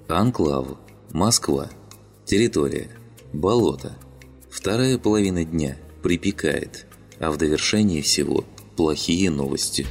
Анклав. Москва. Территория. Болото. Вторая половина дня. Припекает. А в довершении всего плохие новости.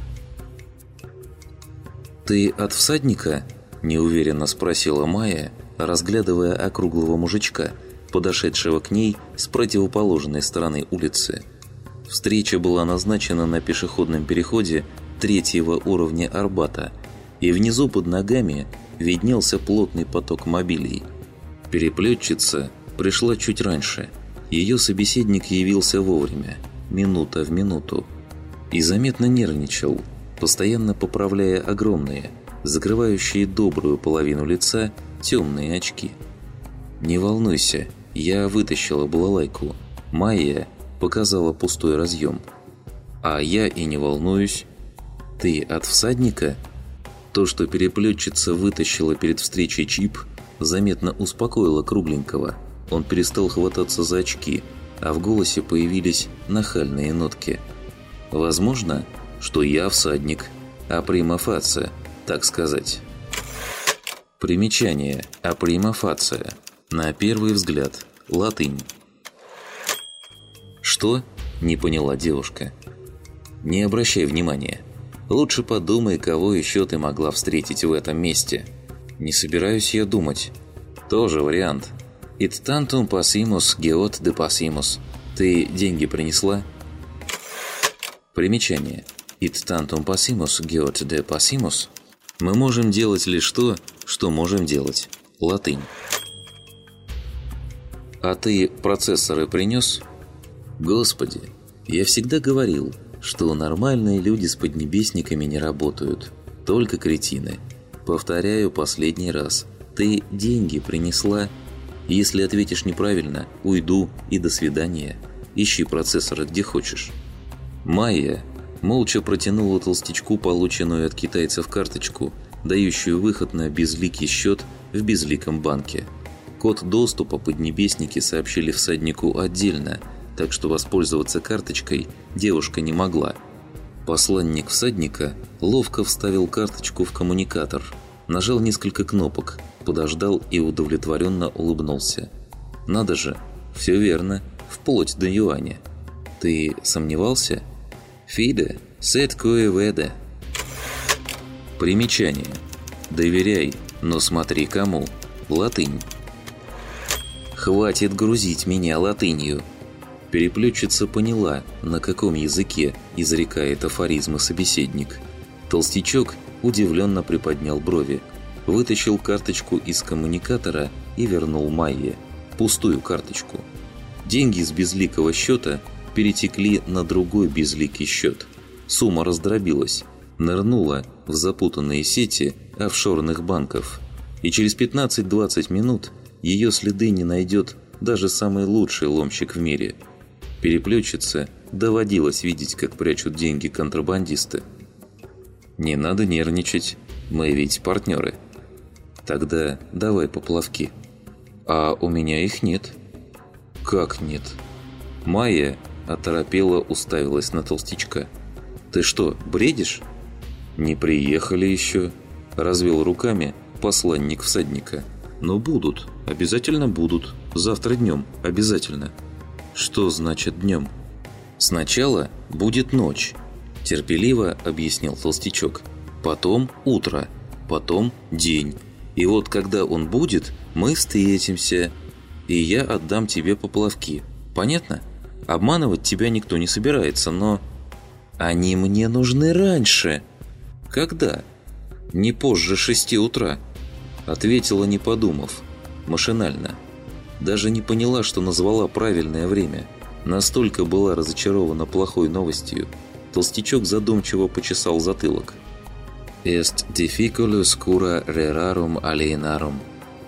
«Ты от всадника?» – неуверенно спросила Майя, разглядывая округлого мужичка, подошедшего к ней с противоположной стороны улицы. Встреча была назначена на пешеходном переходе 3-го уровня Арбата, и внизу под ногами виднелся плотный поток мобилей. Переплетчица пришла чуть раньше. Ее собеседник явился вовремя, минута в минуту, и заметно нервничал, постоянно поправляя огромные, закрывающие добрую половину лица, темные очки. «Не волнуйся, я вытащила балалайку». Майя показала пустой разъем. «А я и не волнуюсь. Ты от всадника?» То, что переплетчица вытащила перед встречей чип, заметно успокоило кругленького. Он перестал хвататься за очки, а в голосе появились нахальные нотки. «Возможно, что я всадник, априма фация, так сказать». Примечание. Априма фация. На первый взгляд. Латынь. «Что?» – не поняла девушка. «Не обращай внимания. Лучше подумай, кого еще ты могла встретить в этом месте». «Не собираюсь я думать». «Тоже вариант. Ит тантум пассимус геот де пассимус». «Ты деньги принесла?» Примечание. Ит тантум пассимус геот де пассимус. Мы можем делать лишь то, что можем делать. Латынь. «А ты процессоры принес?» «Господи, я всегда говорил, что нормальные люди с поднебесниками не работают. Только кретины. Повторяю последний раз. Ты деньги принесла? Если ответишь неправильно, уйду и до свидания. Ищи процессоры где хочешь». Майя молча протянула толстячку полученную от китайцев карточку, дающую выход на безликий счет в безликом банке. Код доступа поднебесники сообщили всаднику отдельно, так что воспользоваться карточкой девушка не могла. Посланник всадника ловко вставил карточку в коммуникатор, нажал несколько кнопок, подождал и удовлетворенно улыбнулся. «Надо же, все верно, вплоть до юаня. Ты сомневался?» «Фиде, сет кое веде». Примечание. «Доверяй, но смотри кому». Латынь. «Хватит грузить меня латынью». Переплетчица поняла, на каком языке изрекает афоризмы собеседник. Толстячок удивленно приподнял брови, вытащил карточку из коммуникатора и вернул Майе. Пустую карточку. Деньги с безликого счета перетекли на другой безликий счет. Сумма раздробилась, нырнула в запутанные сети офшорных банков. И через 15-20 минут ее следы не найдет даже самый лучший ломщик в мире. Переплетчице доводилось видеть, как прячут деньги контрабандисты. «Не надо нервничать, мы ведь партнеры». «Тогда давай поплавки». «А у меня их нет». «Как нет?» Майя оторопела уставилась на толстячка. «Ты что, бредишь?» «Не приехали еще», – развел руками посланник всадника. «Но будут, обязательно будут, завтра днем, обязательно». «Что значит днем?» «Сначала будет ночь», – терпеливо объяснил толстячок. «Потом утро, потом день. И вот когда он будет, мы встретимся, и я отдам тебе поплавки. Понятно? Обманывать тебя никто не собирается, но...» «Они мне нужны раньше». «Когда?» «Не позже 6 утра», – ответила, не подумав, машинально. Даже не поняла, что назвала правильное время. Настолько была разочарована плохой новостью. Толстячок задумчиво почесал затылок. «Est difficulus cura rerarum alienarum».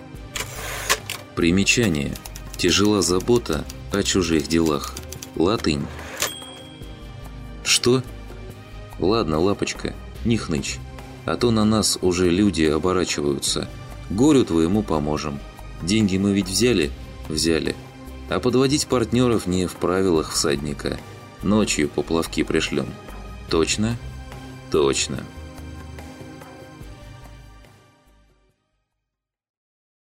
Примечание. Тяжела забота о чужих делах. Латынь. «Что?» «Ладно, лапочка, не хнычь, а то на нас уже люди оборачиваются. Горю твоему поможем. Деньги мы ведь взяли? Взяли. А подводить партнеров не в правилах всадника. Ночью поплавки пришлем». «Точно?» «Точно».